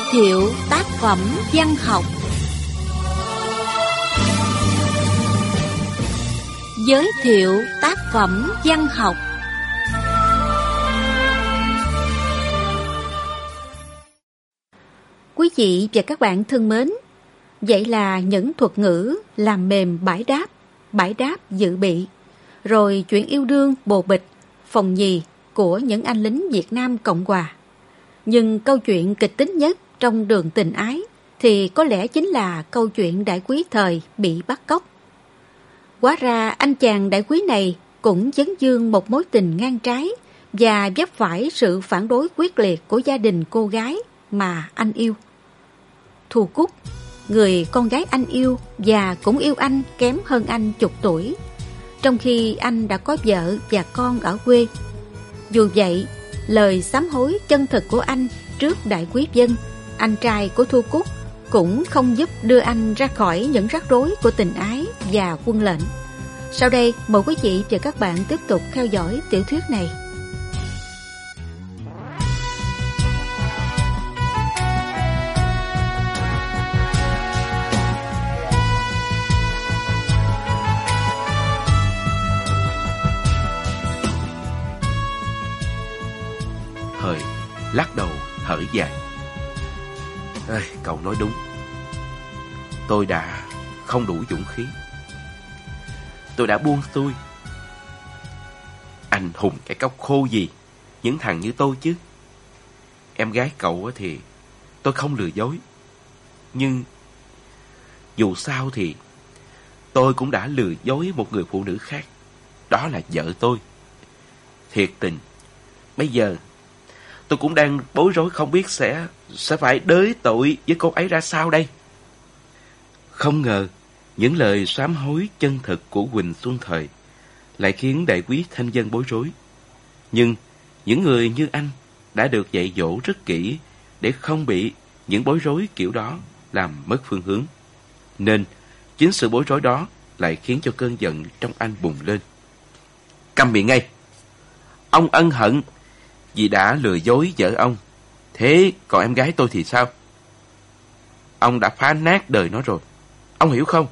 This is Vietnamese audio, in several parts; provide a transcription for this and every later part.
thiệu tác phẩm văn học. Giới thiệu tác phẩm văn học. Quý vị và các bạn thân mến, vậy là những thuật ngữ làm mềm bãi đáp dự bị, rồi chuyện yêu đương bồ bịch, phòng nhì của những anh lính Việt Nam Cộng Hòa. Nhưng câu chuyện kịch tính nhất trong Đường Tình Ái thì có lẽ chính là câu chuyện đại quý Thời bị bắt cóc. Hóa ra anh chàng đại quý này cũng vấn vương một mối tình ngang trái và vấp phải sự phản đối quyết liệt của gia đình cô gái mà anh yêu. Thu Cúc, người con gái anh yêu và cũng yêu anh kém hơn anh chục tuổi, trong khi anh đã có vợ và con ở quê. Dù vậy, lời sám hối chân thực của anh trước đại quý Vân, anh trai của Thu Cúc, cũng không giúp đưa anh ra khỏi những rắc rối của tình ái và quân lệnh. Sau đây, mời quý vị và các bạn tiếp tục theo dõi tiểu thuyết này. Thời lắc đầu thở dài. Cậu nói đúng. Tôi đã không đủ dũng khí. Tôi đã buông xuôi. Anh hùng cái cốc khô gì những thằng như tôi chứ. Em gái cậu thì tôi không lừa dối. Nhưng dù sao thì tôi cũng đã lừa dối một người phụ nữ khác. Đó là vợ tôi. Thiệt tình, bây giờ tôi cũng đang bối rối không biết sẽ phải đới tội với cô ấy ra sao đây. Không ngờ những lời sám hối chân thực của Huỳnh Xuân Thời lại khiến đại quý Thanh Vân bối rối. Nhưng những người như anh đã được dạy dỗ rất kỹ để không bị những bối rối kiểu đó làm mất phương hướng. Nên chính sự bối rối đó lại khiến cho cơn giận trong anh bùng lên. Câm miệng ngay! Ông ân hận vì đã lừa dối vợ ông. Thế còn em gái tôi thì sao? Ông đã phá nát đời nó rồi. Ông hiểu không?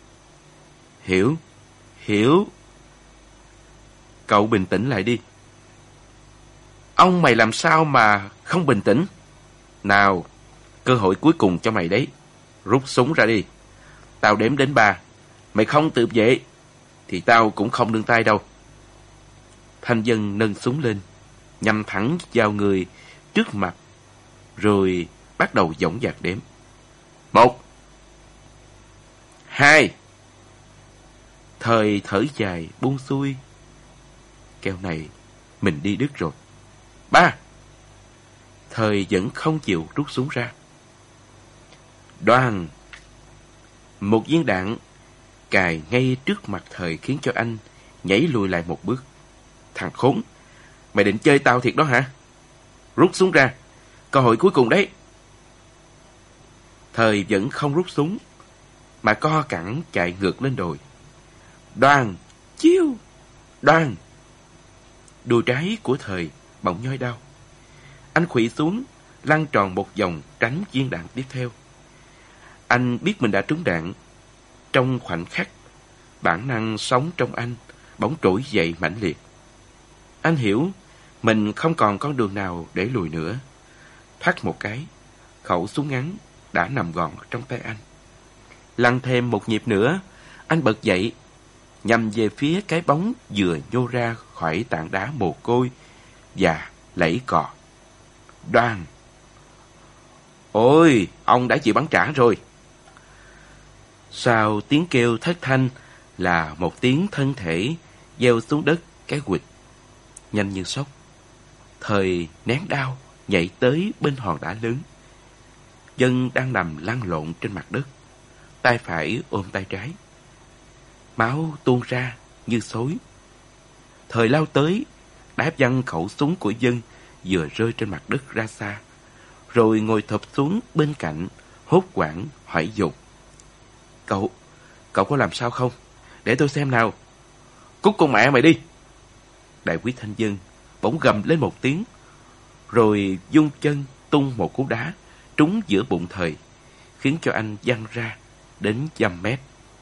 Hiểu. Cậu bình tĩnh lại đi. Ông mày làm sao mà không bình tĩnh? Nào, cơ hội cuối cùng cho mày đấy. Rút súng ra đi. Tao đếm đến 3. Mày không tự vệ thì tao cũng không nương tay đâu. Thanh Vân nâng súng lên, nhằm thẳng vào người trước mặt, rồi bắt đầu dõng dạc đếm. 1, 2. Thời thở dài buông xuôi. Keo này mình đi đứt rồi. 3. Thời vẫn không chịu rút súng ra. Đoàn! Một viên đạn cài ngay trước mặt Thời khiến cho anh nhảy lùi lại một bước. Thằng khốn! Mày định chơi tao thiệt đó hả? Rút súng ra. Cơ hội cuối cùng đấy. Thời vẫn không rút súng, mà co cẳng chạy ngược lên đồi. Đoàn! Chiêu! Đoàn! Đùi trái của Thời bỗng nhói đau. Anh khuỵu xuống, lăn tròn một vòng tránh viên đạn tiếp theo. Anh biết mình đã trúng đạn. Trong khoảnh khắc, bản năng sống trong anh bỗng trỗi dậy mãnh liệt. Anh hiểu mình không còn con đường nào để lùi nữa. Thoát một cái, khẩu súng ngắn đã nằm gọn trong tay anh. Lăn thêm một nhịp nữa, anh bật dậy, nhằm về phía cái bóng vừa nhô ra khỏi tảng đá mồ côi và lẫy cò. Đoan! Ôi, ông đã chịu bắn trả rồi. Sau tiếng kêu thất thanh là một tiếng thân thể gieo xuống đất cái quỵt. Nhanh như sốc, Thời nén đau nhảy tới bên hòn đá lớn. Vân đang nằm lăn lộn trên mặt đất, tay phải ôm tay trái. Máu tuôn ra như xối. Thời lao tới, đá văng khẩu súng của Vân vừa rơi trên mặt đất ra xa, rồi ngồi thụp xuống bên cạnh, hốt hoảng hỏi dồn. Cậu có làm sao không? Để tôi xem nào. Cút con mẹ mày đi! Đại quý Thanh Vân bỗng gầm lên một tiếng, rồi dung chân tung một cú đá trúng giữa bụng Thời, khiến cho anh văng ra đến dăm mét.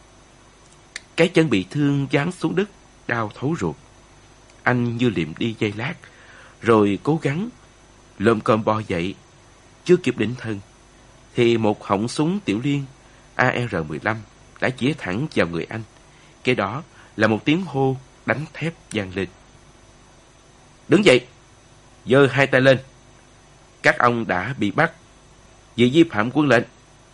Cái chân bị thương giáng xuống đất, đau thấu ruột. Anh như liệm đi giây lát, rồi cố gắng lồm cồm bò dậy. Chưa kịp định thần, thì một họng súng tiểu liên AR-15 đã chĩa thẳng vào người anh. Kế đó là một tiếng hô đánh thép vang lên. Đứng dậy, giơ hai tay lên. Các ông đã bị bắt vì vi phạm quân lệnh.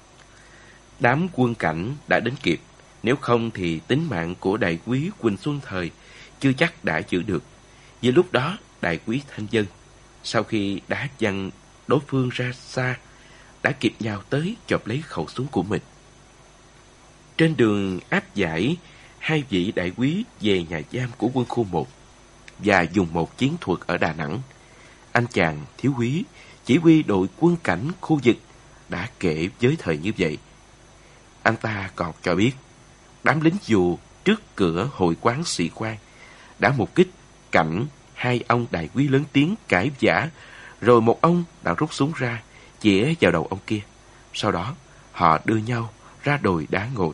Đám quân cảnh đã đến kịp, nếu không thì tính mạng của đại úy Quỳnh Xuân Thời chưa chắc đã giữ được. Vì lúc đó đại úy Thanh Dân, sau khi đã văng đối phương ra xa, đã kịp nhào tới chộp lấy khẩu súng của mình. Trên đường áp giải hai vị đại úy về nhà giam của quân khu 1 và dùng một chiến thuật ở Đà Nẵng, anh chàng thiếu úy chỉ huy đội quân cảnh khu vực đã kể với Thời như vậy. Anh ta còn cho biết đám lính dù trước cửa hội quán Sĩ Quan đã mục kích cảnh hai ông đại úy lớn tiếng cãi vã, rồi một ông đã rút súng ra chĩa vào đầu ông kia. Sau đó họ đưa nhau ra đồi đá ngồi.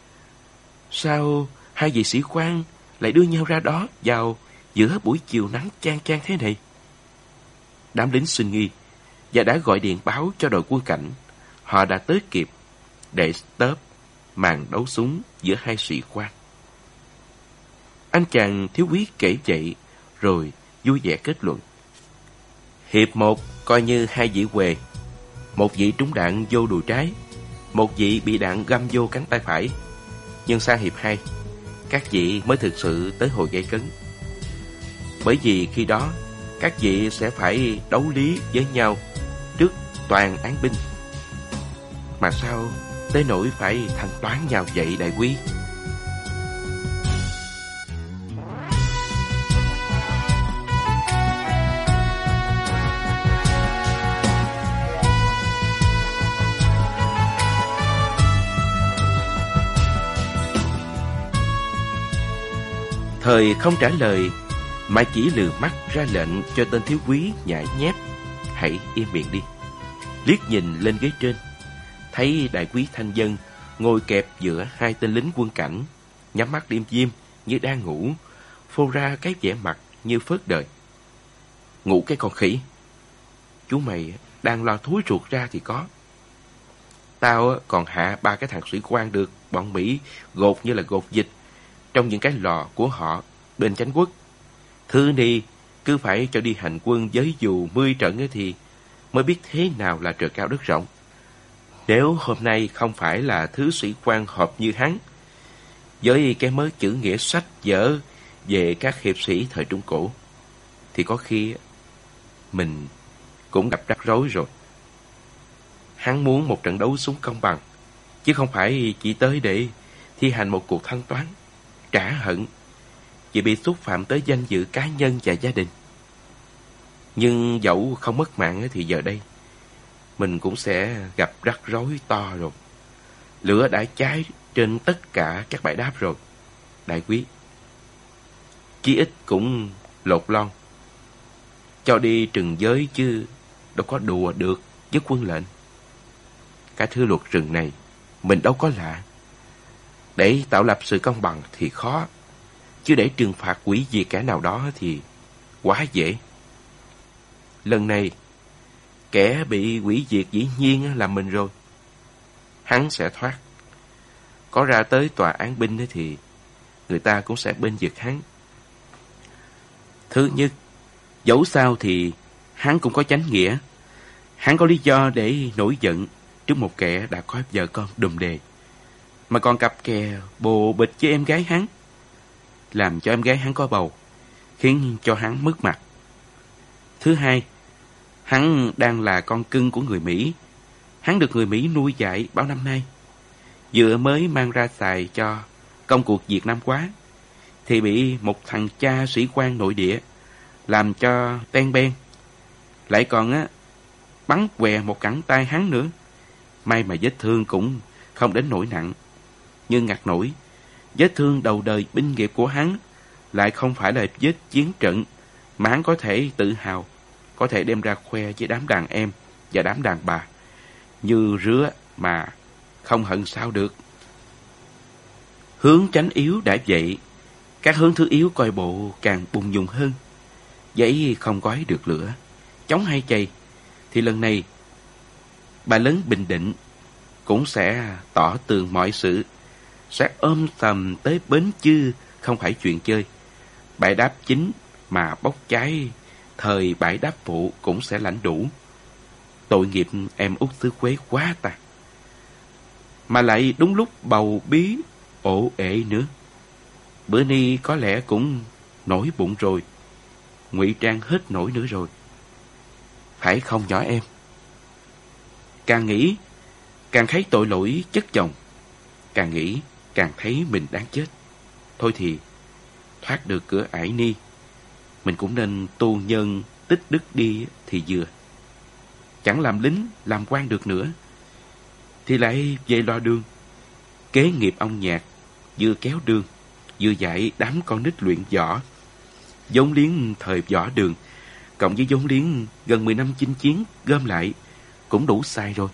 Sao hai vị sĩ quan lại đưa nhau ra đó vào giữa buổi chiều nắng chang chang thế này? Đám lính sinh nghi và đã gọi điện báo cho đội quân cảnh. Họ đã tới kịp để stop màn đấu súng giữa hai sĩ quan. Anh chàng thiếu úy kể vậy rồi vui vẻ kết luận. Hiệp 1 coi như hai vị què. Một vị trúng đạn vô đùi trái, một vị bị đạn găm vô cánh tay phải. Nhưng sang hiệp 2, các vị mới thực sự tới hồi gây cấn. Bởi vì khi đó các vị sẽ phải đấu lý với nhau trước toàn án binh. Mà sao tới nỗi phải thanh toán nhau vậy đại úy? Thời không trả lời, mà chỉ lườm mắt ra lệnh cho tên thiếu úy nhãi nhép: hãy im miệng đi. Liếc nhìn lên ghế trên, thấy đại úy Thanh Dân ngồi kẹp giữa hai tên lính quân cảnh, nhắm mắt liêm diêm như đang ngủ, phô ra cái vẻ mặt như phớt đời. Ngủ cái con khỉ. Chú mày đang lo thúi ruột ra thì có. Tao còn hạ 3 cái thằng sĩ quan được bọn Mỹ gột như là gột vịt trong những cái lò của họ bên Chánh Quốc. Thứ ni cứ phải cho đi hành quân với dù 10 trận ấy thì mới biết thế nào là trời cao đất rộng. Nếu hôm nay không phải là thứ sĩ quan họp như hắn, với cái mớ chữ nghĩa sách vở về các hiệp sĩ thời Trung Cổ, thì có khi mình cũng gặp rắc rối rồi. Hắn muốn một trận đấu súng công bằng, chứ không phải chỉ tới để thi hành một cuộc thanh toán, trả hận vì bị xúc phạm tới danh dự cá nhân và gia đình. Nhưng dẫu không mất mạng thì giờ đây mình cũng sẽ gặp rắc rối to rồi. Lửa đã cháy trên tất cả các bãi đáp rồi, đại quý. Chí ít cũng lột lon cho đi trừng giới, chứ đâu có đùa được với quân lệnh. Cái thứ luật rừng này mình đâu có lạ. Để tạo lập sự công bằng thì khó, chứ để trừng phạt hủy diệt kẻ nào đó thì quá dễ. Lần này kẻ bị hủy diệt dĩ nhiên là mình rồi. Hắn sẽ thoát. Có ra tới tòa án binh thì người ta cũng sẽ bênh vực hắn. Thứ nhất, dẫu sao thì hắn cũng có chánh nghĩa. Hắn có lý do để nổi giận trước một kẻ đã có vợ con đùm đề, mà còn cặp kè bồ bịch với em gái hắn, làm cho em gái hắn có bầu, khiến cho hắn mất mặt. Thứ hai, hắn đang là con cưng của người Mỹ. Hắn được người Mỹ nuôi dạy bao năm nay, vừa mới mang ra xài cho công cuộc Việt Nam quá, thì bị một thằng cha sĩ quan nội địa làm cho ten ben, lại còn bắn què một cẳng tay hắn nữa. May mà vết thương cũng không đến nỗi nặng, nhưng ngặt nổi vết thương đầu đời binh nghiệp của hắn lại không phải là vết chiến trận mà hắn có thể tự hào, có thể đem ra khoe với đám đàn em và đám đàn bà. như rứa mà không hận sao được. Hướng tránh yếu đã vậy, các hướng thứ yếu coi bộ càng bùng nhùng hơn. Giấy không gói được lửa, chống hai chày, thì lần này bà lớn Bình Định cũng sẽ tỏ tường mọi sự, sẽ ôm tầm tới bến chứ không phải chuyện chơi. Bãi đáp chính mà bốc cháy, thời bãi đáp phụ cũng sẽ lãnh đủ. Tội nghiệp em út xứ Quế quá ta. Mà lại đúng lúc bầu bí ổ ệ nữa. Bữa ni có lẽ cũng nổi bụng rồi, ngụy trang hết nổi nữa rồi. Phải không nhỏ em? Càng nghĩ càng thấy tội lỗi chất chồng, càng nghĩ càng thấy mình đáng chết. Thôi thì thoát được cửa ải ni, mình cũng nên tu nhân tích đức đi thì vừa. Chẳng làm lính làm quan được nữa thì lại về lo đường, kế nghiệp ông Nhạc, vừa kéo đường vừa dạy đám con nít luyện võ. Vốn liếng thời võ đường cộng với vốn liếng gần 10 năm chinh chiến gom lại cũng đủ xài rồi.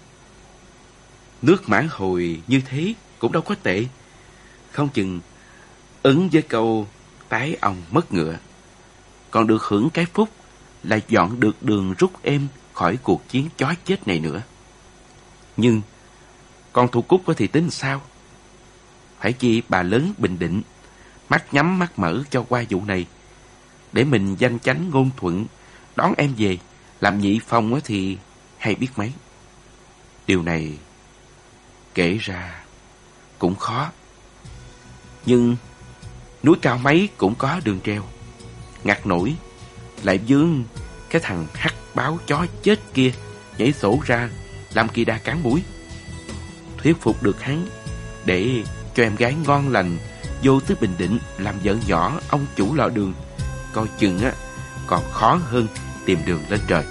Nước Mã Hồi như thế cũng đâu có tệ, không chừng ứng với câu tái ong mất ngựa, còn được hưởng cái phúc là dọn được đường rút êm khỏi cuộc chiến chói chết này nữa. Nhưng con Thu Cúc thì tính sao? Phải chi bà lớn Bình Định mắt nhắm mắt mở cho qua vụ này, để mình danh chánh ngôn thuận đón em về làm nhị phong thì hay biết mấy. Điều này kể ra cũng khó, nhưng núi cao mấy cũng có đường treo. Ngặt nổi lại vướng cái thằng hắc báo chó chết kia nhảy sổ ra làm kỳ đà cán mũi. Thuyết phục được hắn để cho em gái ngon lành vô tới Bình Định làm vợ nhỏ ông chủ lò đường, coi chừng còn khó hơn tìm đường lên trời.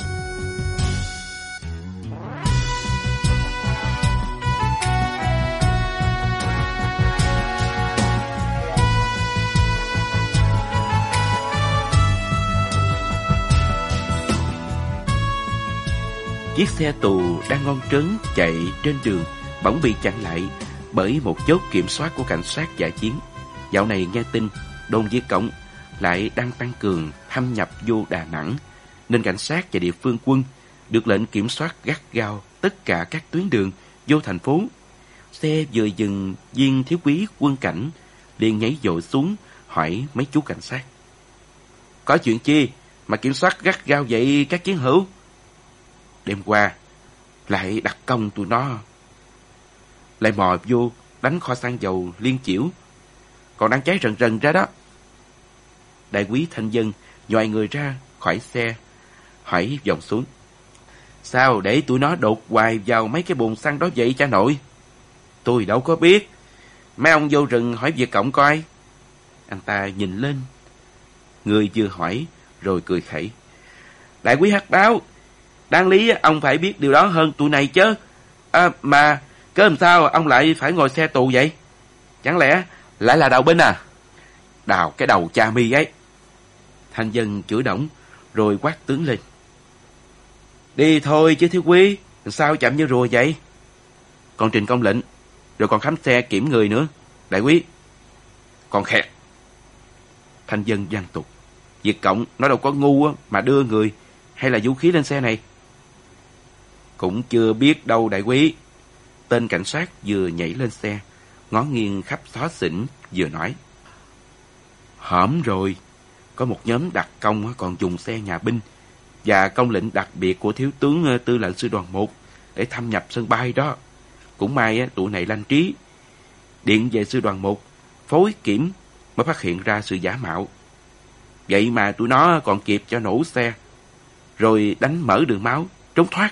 Chiếc xe tù đang ngon trớn chạy trên đường bỗng bị chặn lại bởi một chốt kiểm soát của cảnh sát dã chiến. Dạo này nghe tin đồn Việt Cộng lại đang tăng cường thâm nhập vô Đà Nẵng, nên cảnh sát và địa phương quân được lệnh kiểm soát gắt gao tất cả các tuyến đường vô thành phố. Xe vừa dừng, viên thiếu úy quân cảnh liền nhảy dội xuống hỏi mấy chú cảnh sát: "Có chuyện chi mà kiểm soát gắt gao vậy các chiến hữu?" "Đêm qua lại đặt công tụi nó lại mò vô đánh kho xăng dầu Liên Chiểu, còn đang cháy rần rần ra đó." Đại úy Thanh Dân nhòi người ra khỏi xe hỏi vòng xuống: "Sao để tụi nó đột hoài vào mấy cái bồn xăng đó vậy cha nội?" "Tôi đâu có biết, mấy ông vô rừng hỏi Việt Cộng coi." Anh ta nhìn lên người vừa hỏi rồi cười khẩy: "Đại úy hắc báo, đáng lý ông phải biết điều đó hơn tụi này chứ. Mà cớ làm sao ông lại phải ngồi xe tù vậy? Chẳng lẽ lại là đào binh à?" "Đào cái đầu cha mi ấy." Thanh Dân chửi đổng rồi quát tướng lên: "Đi thôi chứ thiếu quý, sao chậm như rùa vậy?" "Còn trình công lệnh, rồi còn khám xe kiểm người nữa, đại quý." "Còn khẹt." Thanh Dân vang tục: "Việt Cộng nó đâu có ngu mà đưa người hay là vũ khí lên xe này." "Cũng chưa biết đâu đại quý." Tên cảnh sát vừa nhảy lên xe, ngó nghiêng khắp xó xỉnh vừa nói: "Hổm rồi, có một nhóm đặc công còn dùng xe nhà binh và công lệnh đặc biệt của thiếu tướng tư lệnh sư đoàn 1 để thâm nhập sân bay đó. Cũng may tụi này lanh trí, điện về sư đoàn 1 phối kiểm mới phát hiện ra sự giả mạo. Vậy mà tụi nó còn kịp cho nổ xe, rồi đánh mở đường máu trốn thoát."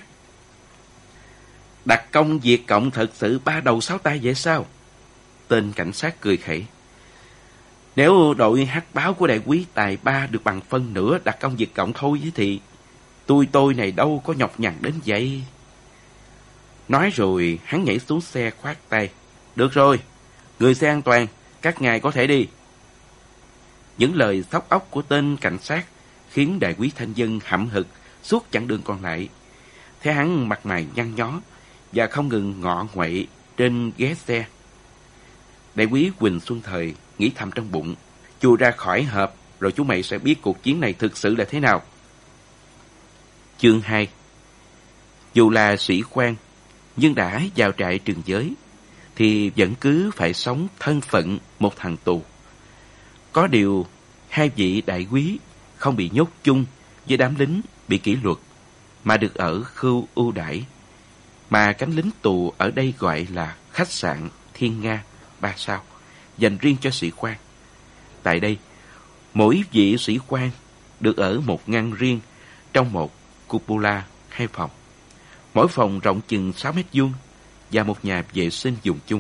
"Đặc công Việt Cộng thật sự ba đầu sáu tay vậy sao?" Tên cảnh sát cười khẩy: "Nếu đội hắc báo của đại quý Tài Ba được bằng phân nửa đặc công Việt Cộng thôi thì tôi này đâu có nhọc nhằn đến vậy." Nói rồi hắn nhảy xuống xe khoát tay: "Được rồi, người xe an toàn, các ngài có thể đi." Những lời sóc óc của tên cảnh sát khiến đại quý Thanh Dân hậm hực suốt chặng đường còn lại. thấy hắn mặt mày nhăn nhó và không ngừng ngọ nguậy trên ghế xe. Đại quý Quỳnh Xuân Thời nghĩ thầm trong bụng, chui ra khỏi hộp rồi chú mày sẽ biết cuộc chiến này thực sự là thế nào. Chương 2. Dù là sĩ quan nhưng đã vào trại trường giới thì vẫn cứ phải sống thân phận một thằng tù. Có điều hai vị đại quý không bị nhốt chung với đám lính bị kỷ luật, mà được ở khu ưu đãi mà cánh lính tù ở đây gọi là khách sạn Thiên Nga 3 sao, dành riêng cho sĩ quan. Tại đây, mỗi vị sĩ quan được ở một ngăn riêng trong một cupola 2 phòng. Mỗi phòng rộng chừng 6 mét vuông và một nhà vệ sinh dùng chung.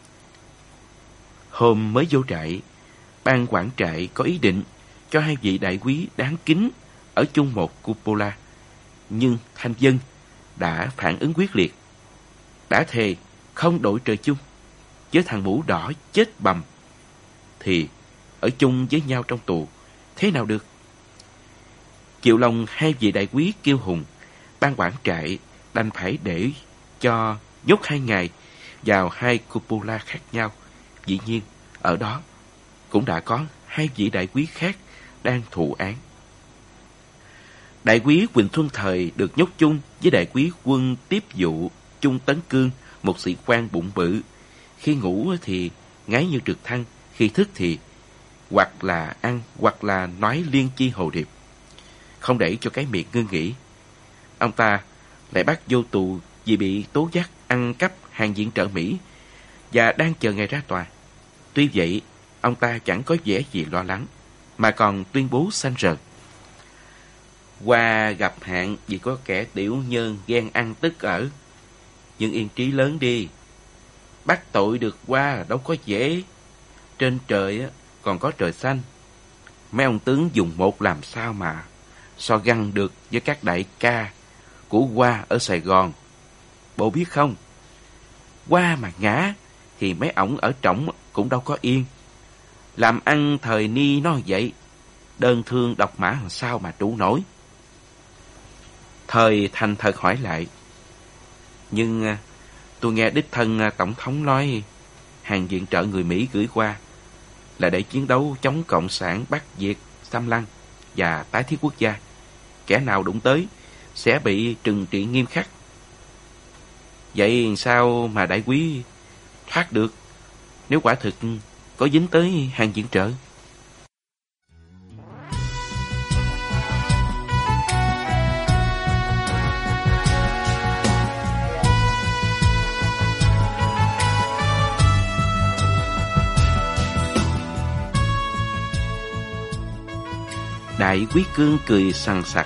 Hôm mới vô trại, ban quản trại có ý định cho hai vị đại quý đáng kính ở chung một cupola, nhưng Thanh Dân đã phản ứng quyết liệt. Đã thề không đội trời chung với thằng mũ đỏ chết bầm thì ở chung với nhau trong tù thế nào được. Chịu lòng hai vị đại quý kiêu hùng, ban quản trại đành phải để cho nhốt 2 ngày vào 2 cupola khác nhau. Dĩ nhiên ở đó cũng đã có 2 vị đại quý khác đang thụ án. Đại quý Quỳnh Xuân Thời được nhốt chung với đại quý Quân Tiếp Dụ Chung Tấn Cương, một sĩ quan bụng bự. Khi ngủ thì ngáy như trực thăng, khi thức thì hoặc là ăn hoặc là nói liên chi hồ điệp, không để cho cái miệng ngưng nghỉ. Ông ta lại bắt vô tù vì bị tố giác ăn cắp hàng viện trợ Mỹ và đang chờ ngày ra tòa. Tuy vậy, ông ta chẳng có vẻ gì lo lắng, mà còn tuyên bố xanh rờn. Qua gặp hạn vì có kẻ tiểu nhân ghen ăn tức ở, nhưng yên trí lớn đi. Bắt tội được qua đâu có dễ. Trên trời còn có trời xanh. Mấy ông tướng dùng một làm sao mà so găng được với các đại ca của Hoa ở Sài Gòn. Bộ biết không? Hoa mà ngã thì mấy ổng ở trỏng cũng đâu có yên. Làm ăn thời ni nó vậy, đơn thương độc mã làm sao mà trụ nổi. Thời thành thật hỏi lại, nhưng tôi nghe đích thân Tổng thống nói hàng viện trợ người Mỹ gửi qua là để chiến đấu chống Cộng sản Bắc Việt, xâm lăng và tái thiết quốc gia. Kẻ nào đụng tới sẽ bị trừng trị nghiêm khắc. Vậy sao mà đại quý thoát được nếu quả thực có dính tới hàng viện trợ? Đại quý Cương cười sằng sặc.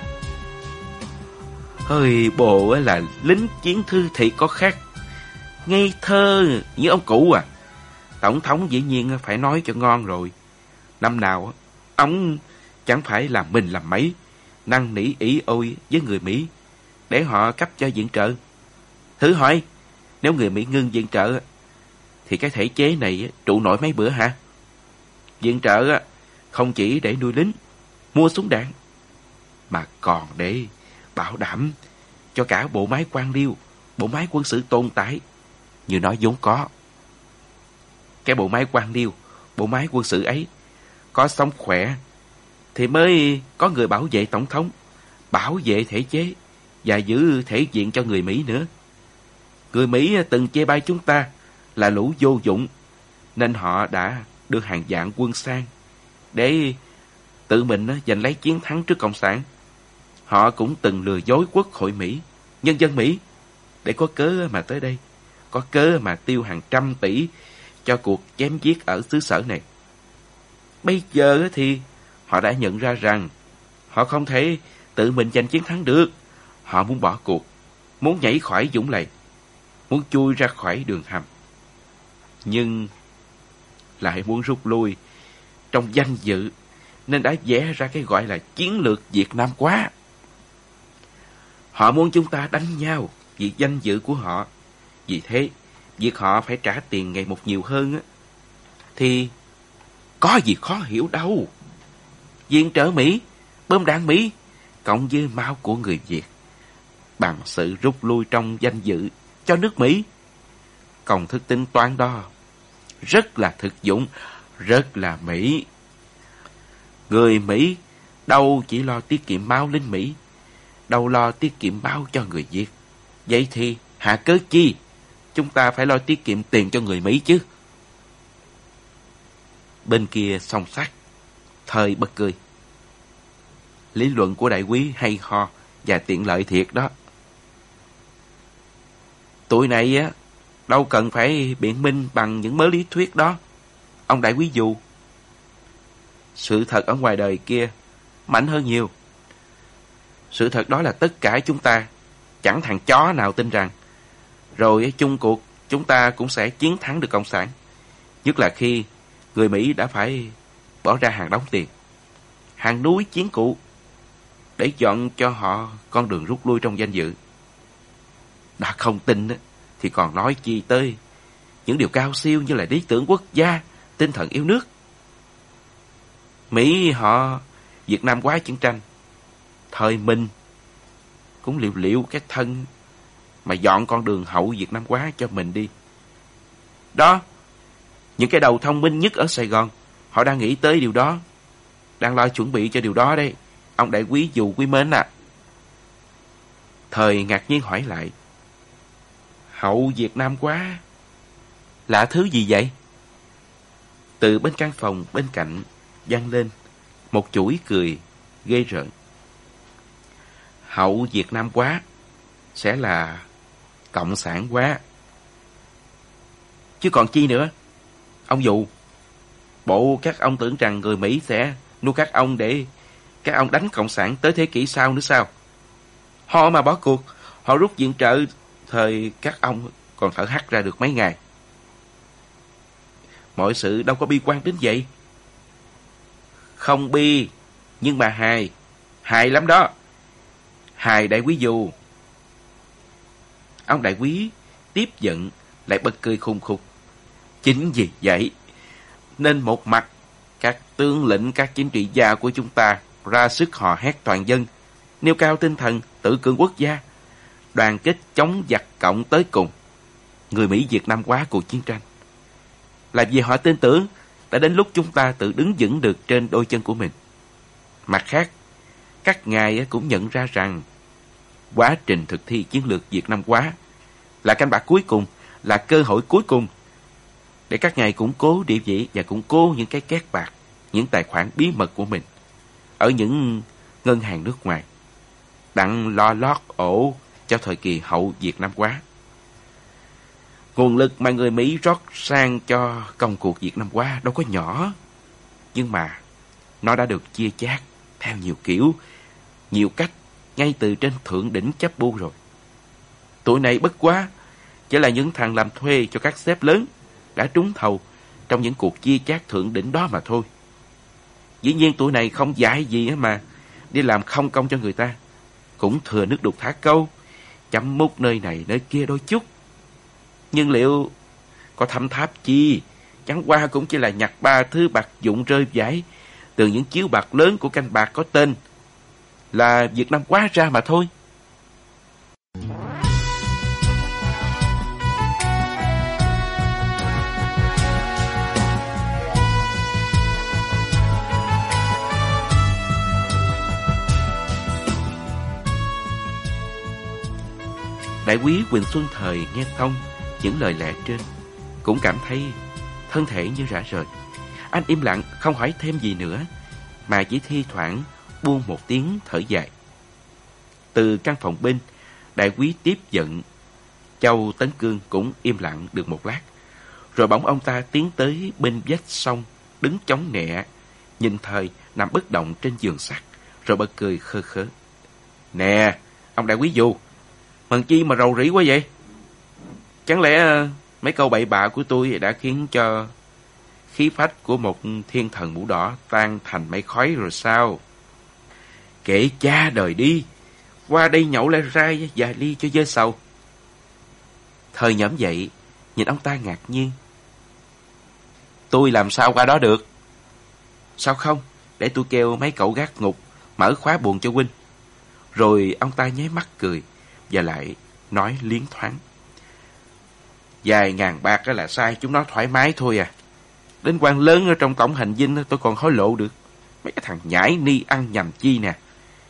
Hơi bộ là lính chiến thư thì có khác. Ngây thơ như ông cụ à. Tổng thống dĩ nhiên phải nói cho ngon rồi. Năm nào ông chẳng phải làm mình làm mấy, năn nỉ ỷ ôi với người Mỹ để họ cấp cho viện trợ. Thử hỏi, nếu người Mỹ ngưng viện trợ thì cái thể chế này trụ nổi mấy bữa hả? Viện trợ không chỉ để nuôi lính, mua súng đạn, mà còn để bảo đảm cho cả bộ máy quan liêu, bộ máy quân sự tồn tại như nó vốn có. Cái bộ máy quan liêu, bộ máy quân sự ấy có sống khỏe thì mới có người bảo vệ tổng thống, bảo vệ thể chế và giữ thể diện cho người Mỹ nữa. Người Mỹ từng chê bai chúng ta là lũ vô dụng, nên họ đã đưa hàng vạn quân sang để tự mình giành lấy chiến thắng trước Cộng sản. Họ cũng từng lừa dối Quốc hội Mỹ, nhân dân Mỹ để có cớ mà tới đây, có cớ mà tiêu hàng trăm tỷ cho cuộc chém giết ở xứ sở này. Bây giờ thì họ đã nhận ra rằng họ không thể tự mình giành chiến thắng được. Họ muốn bỏ cuộc, muốn nhảy khỏi vũng lầy, muốn chui ra khỏi đường hầm, nhưng lại muốn rút lui trong danh dự, nên đã vẽ ra cái gọi là chiến lược Việt Nam quá. Họ muốn chúng ta đánh nhau vì danh dự của họ. Vì thế, việc họ phải trả tiền ngày một nhiều hơn thì có gì khó hiểu đâu. Viện trợ Mỹ, bom đạn Mỹ, cộng với máu của người Việt bằng sự rút lui trong danh dự cho nước Mỹ. Công thức tính toán đó rất là thực dụng, rất là Mỹ. Người Mỹ đâu chỉ lo tiết kiệm máu lính Mỹ, đâu lo tiết kiệm máu cho người Việt. Vậy thì hạ cớ chi chúng ta phải lo tiết kiệm tiền cho người Mỹ chứ? Bên kia song sắt, Thời bật cười. Lý luận của đại quý hay ho và tiện lợi thiệt đó. Tụi này á đâu cần phải biện minh bằng những mớ lý thuyết đó, ông đại quý dù. Sự thật ở ngoài đời kia mạnh hơn nhiều. Sự thật đó là tất cả chúng ta, chẳng thằng chó nào tin rằng rồi chung cuộc chúng ta cũng sẽ chiến thắng được Cộng sản. Nhất là khi người Mỹ đã phải bỏ ra hàng đống tiền, hàng núi chiến cụ để chọn cho họ con đường rút lui trong danh dự. Đã không tin thì còn nói chi tới những điều cao siêu như là lý tưởng quốc gia, tinh thần yêu nước. Mỹ họ Việt Nam hóa chiến tranh, thời mình cũng liệu cái thân mà dọn con đường hậu Việt Nam hóa cho mình đi. Đó, những cái đầu thông minh nhất ở Sài Gòn, họ đang nghĩ tới điều đó, đang lo chuẩn bị cho điều đó đây, ông đại quý dù quý mến à. Thời ngạc nhiên hỏi lại, hậu Việt Nam hóa là thứ gì vậy? Từ bên căn phòng bên cạnh vang lên một chuỗi cười ghê rợn. Hậu Việt Nam hóa sẽ là cộng sản hóa. Chứ còn chi nữa? Ông Dụ, bộ các ông tưởng rằng người Mỹ sẽ nuôi các ông để các ông đánh cộng sản tới thế kỷ sau nữa sao? Họ mà bỏ cuộc, họ rút viện trợ, thời các ông còn thở hắt ra được mấy ngày. Mọi sự đâu có bi quan đến vậy. Không bi, nhưng mà hài lắm đó. Hài đại quý dù. Ông đại quý tiếp giận lại bật cười khùng khục. Chính vì vậy nên một mặt các tướng lĩnh, các chính trị gia của chúng ta ra sức hò hét toàn dân, nêu cao tinh thần tự cường quốc gia, đoàn kết chống giặc cộng tới cùng. Người Mỹ Việt Nam hóa cuộc chiến tranh là vì họ tin tưởng đã đến lúc chúng ta tự đứng vững được trên đôi chân của mình. Mặt khác, các ngài cũng nhận ra rằng quá trình thực thi chiến lược Việt Nam hóa là canh bạc cuối cùng, là cơ hội cuối cùng để các ngài củng cố địa vị và củng cố những cái két bạc, những tài khoản bí mật của mình ở những ngân hàng nước ngoài, đặng lo lót ổ cho thời kỳ hậu Việt Nam hóa. Nguồn lực mà người Mỹ rót sang cho công cuộc Việt Nam hóa đâu có nhỏ, nhưng mà nó đã được chia chác theo nhiều kiểu, nhiều cách, ngay từ trên thượng đỉnh chấp bu rồi. Tụi này bất quá chỉ là những thằng làm thuê cho các sếp lớn đã trúng thầu trong những cuộc chia chác thượng đỉnh đó mà thôi. Dĩ nhiên tụi này không dạy gì mà đi làm không công cho người ta, cũng thừa nước đục thả câu, chấm mút nơi này nơi kia đôi chút. Nhưng liệu có thâm tháp chi, chẳng qua cũng chỉ là nhặt ba thứ bạc dụng rơi vãi từ những chiếu bạc lớn của canh bạc có tên là Việt Nam hóa ra mà thôi. Đại quý Quỳnh Xuân Thời nghe thông những lời lẽ trên, cũng cảm thấy thân thể như rã rời. Anh im lặng không hỏi thêm gì nữa, mà chỉ thi thoảng buông một tiếng thở dài. Từ căn phòng bên, đại quý tiếp giận Châu Tấn Cương cũng im lặng được một lát, rồi bỗng ông ta tiến tới bên vách sông, đứng chống nẹ, nhìn Thời nằm bất động trên giường sắt, rồi bật cười khơ khớ. Nè, ông đại quý dù, mần chi mà rầu rĩ quá vậy? Chẳng lẽ mấy câu bậy bạ của tôi đã khiến cho khí phách của một thiên thần mũ đỏ tan thành mây khói rồi sao? Kệ cha đời đi, qua đây nhậu lại rai vài ly cho dơ sầu. Thời nhõm dậy, nhìn ông ta ngạc nhiên. Tôi làm sao qua đó được? Sao không, để tôi kêu mấy cậu gác ngục mở khóa buồng cho huynh. Rồi ông ta nháy mắt cười, và lại nói liến thoáng. Vài ngàn bạc đó là sai chúng nó thoải mái thôi à. Đến quan lớn ở trong cổng hành dinh tôi còn hối lộ được. Mấy cái thằng nhãi ni ăn nhầm chi nè.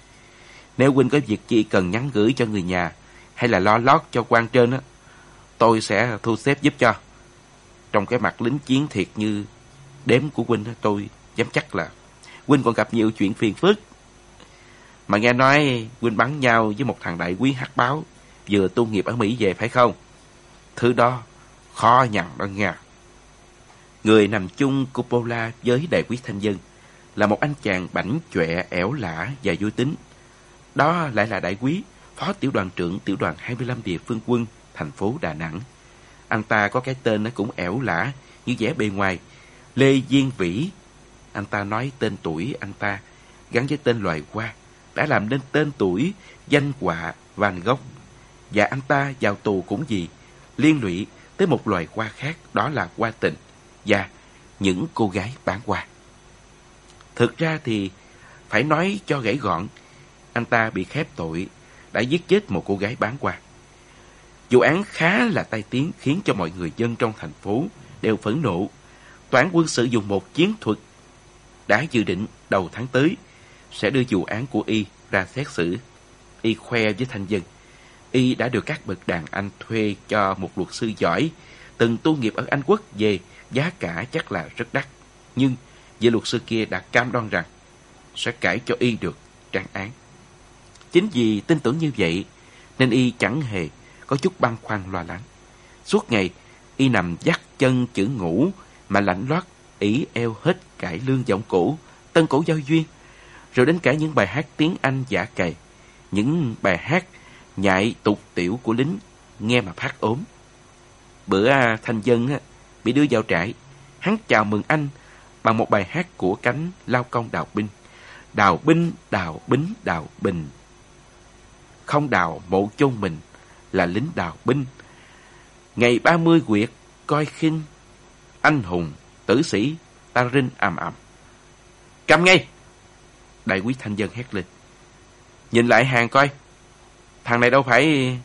Nếu huynh có việc chi cần nhắn gửi cho người nhà hay là lo lót cho quan trên á, tôi sẽ thu xếp giúp cho. Trong cái mặt lính chiến thiệt như đếm của huynh, tôi dám chắc là huynh còn gặp nhiều chuyện phiền phức. Mà nghe nói huynh bắn nhau với một thằng đại quý hắc báo vừa tu nghiệp ở Mỹ về phải không? Thứ đó khó nhằn đó nha. Người nằm chung cupola với đại quý Thanh Dân là một anh chàng bảnh chọe, ẻo lả và vui tính. Đó lại là đại quý, phó tiểu đoàn trưởng tiểu đoàn 25 địa phương quân thành phố Đà Nẵng. Anh ta có cái tên nó cũng ẻo lả như vẻ bề ngoài, Lê Diên Vĩ. Anh ta nói tên tuổi anh ta gắn với tên loài hoa đã làm nên tên tuổi danh họa Van Gogh. Và anh ta vào tù cũng vì liên lụy tới một loài hoa khác, đó là hoa tình và những cô gái bán hoa. Thực ra thì phải nói cho gãy gọn, anh ta bị khép tội đã giết chết một cô gái bán hoa. Vụ án khá là tai tiếng khiến cho mọi người dân trong thành phố đều phẫn nộ. Tòa án quân sự dùng một chiến thuật đã dự định đầu tháng tới sẽ đưa vụ án của Y ra xét xử. Y khoe với Thanh Dân Y đã được các bậc đàn anh thuê cho một luật sư giỏi từng tu nghiệp ở Anh Quốc về, giá cả chắc là rất đắt. Nhưng vị luật sư kia đã cam đoan rằng sẽ cãi cho Y được trắng án. Chính vì tin tưởng như vậy nên Y chẳng hề có chút băn khoăn lo lắng. Suốt ngày Y nằm vắt chân chữ ngủ mà lạnh loắt ỷ eo hết cải lương giọng cổ, tân cổ giao duyên, rồi đến cả những bài hát tiếng Anh giả cày, những bài hát nhại tục tiểu của lính nghe mà phát ốm. Bữa Thanh Dân bị đưa vào trại, hắn chào mừng anh bằng một bài hát của cánh lao công đào binh. Đào binh, đào bính, đào bình, không đào mộ chôn mình, là lính đào binh. Ngày 30 quyệt coi khinh, anh hùng tử sĩ ta rinh ầm ầm. Cầm ngay! Đại quý Thanh Dân hét lên. Nhìn lại hàng coi, thằng này đâu phải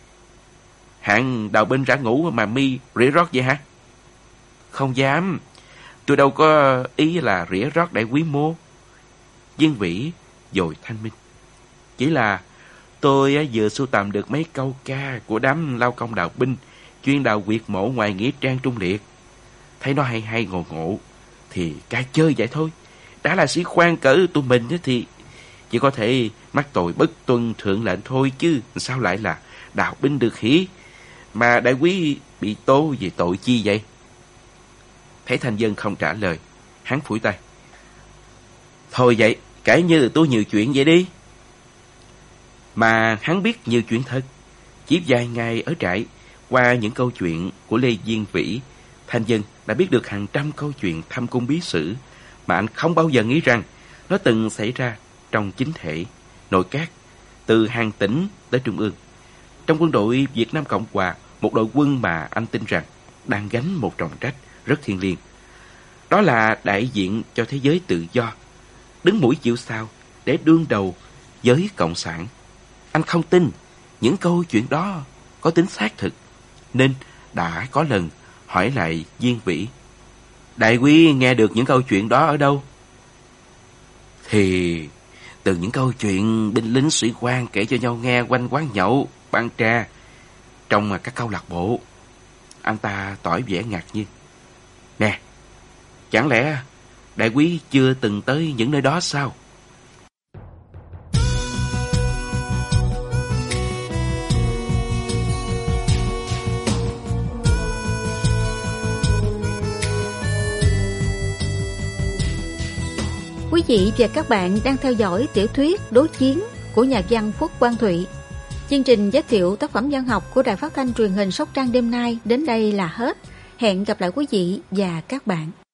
hạng đào binh rã ngũ mà mi rỉa rót vậy hả? Không dám, tôi đâu có ý là rỉa rót đại quý mô. Diên Vĩ dội thanh minh. Chỉ là tôi vừa sưu tầm được mấy câu ca của đám lao công đào binh chuyên đào quyệt mộ ngoài nghĩa trang Trung Liệt. Thấy nó hay hay ngộ ngộ thì ca chơi vậy thôi. Đã là sĩ quan cỡ tụi mình thì chỉ có thể mắc tội bất tuân thượng lệnh thôi, chứ sao lại là đào binh được hỉ? Mà đại quý bị tố về tội chi vậy? Thấy Thanh Dân không trả lời, hắn phủi tay. Thôi vậy, kể như tôi nhiều chuyện vậy đi. Mà hắn biết nhiều chuyện thật. Chỉ vài ngày ở trại, qua những câu chuyện của Lê Diên Vĩ, Thanh Dân đã biết được hàng trăm câu chuyện thâm cung bí sử mà anh không bao giờ nghĩ rằng nó từng xảy ra trong chính thể, nội các, từ hàng tỉnh tới trung ương. Trong quân đội Việt Nam Cộng Hòa, một đội quân mà anh tin rằng đang gánh một trọng trách rất thiêng liêng. Đó là đại diện cho thế giới tự do, đứng mũi chịu sào để đương đầu với Cộng sản. Anh không tin những câu chuyện đó có tính xác thực, nên đã có lần hỏi lại Diên Vĩ. Đại quý nghe được những câu chuyện đó ở đâu? Thì từ những câu chuyện binh lính sĩ quan kể cho nhau nghe quanh quán nhậu, bàn trà, trong các câu lạc bộ. Anh ta tỏ vẻ ngạc nhiên. Nè, chẳng lẽ đại quý chưa từng tới những nơi đó sao? Quý vị và các bạn đang theo dõi tiểu thuyết Đối Chiến của nhà văn Khuất Quang Thụy. Chương trình giới thiệu tác phẩm văn học của Đài Phát thanh Truyền hình Sóc Trăng đêm nay đến đây là hết. Hẹn gặp lại quý vị và các bạn.